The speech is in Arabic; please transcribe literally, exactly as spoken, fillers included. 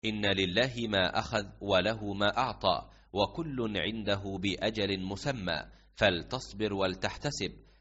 إن لله ما أخذ وله ما أعطى، وكل عنده بأجل مسمى، فلتصبر ولتحتسب،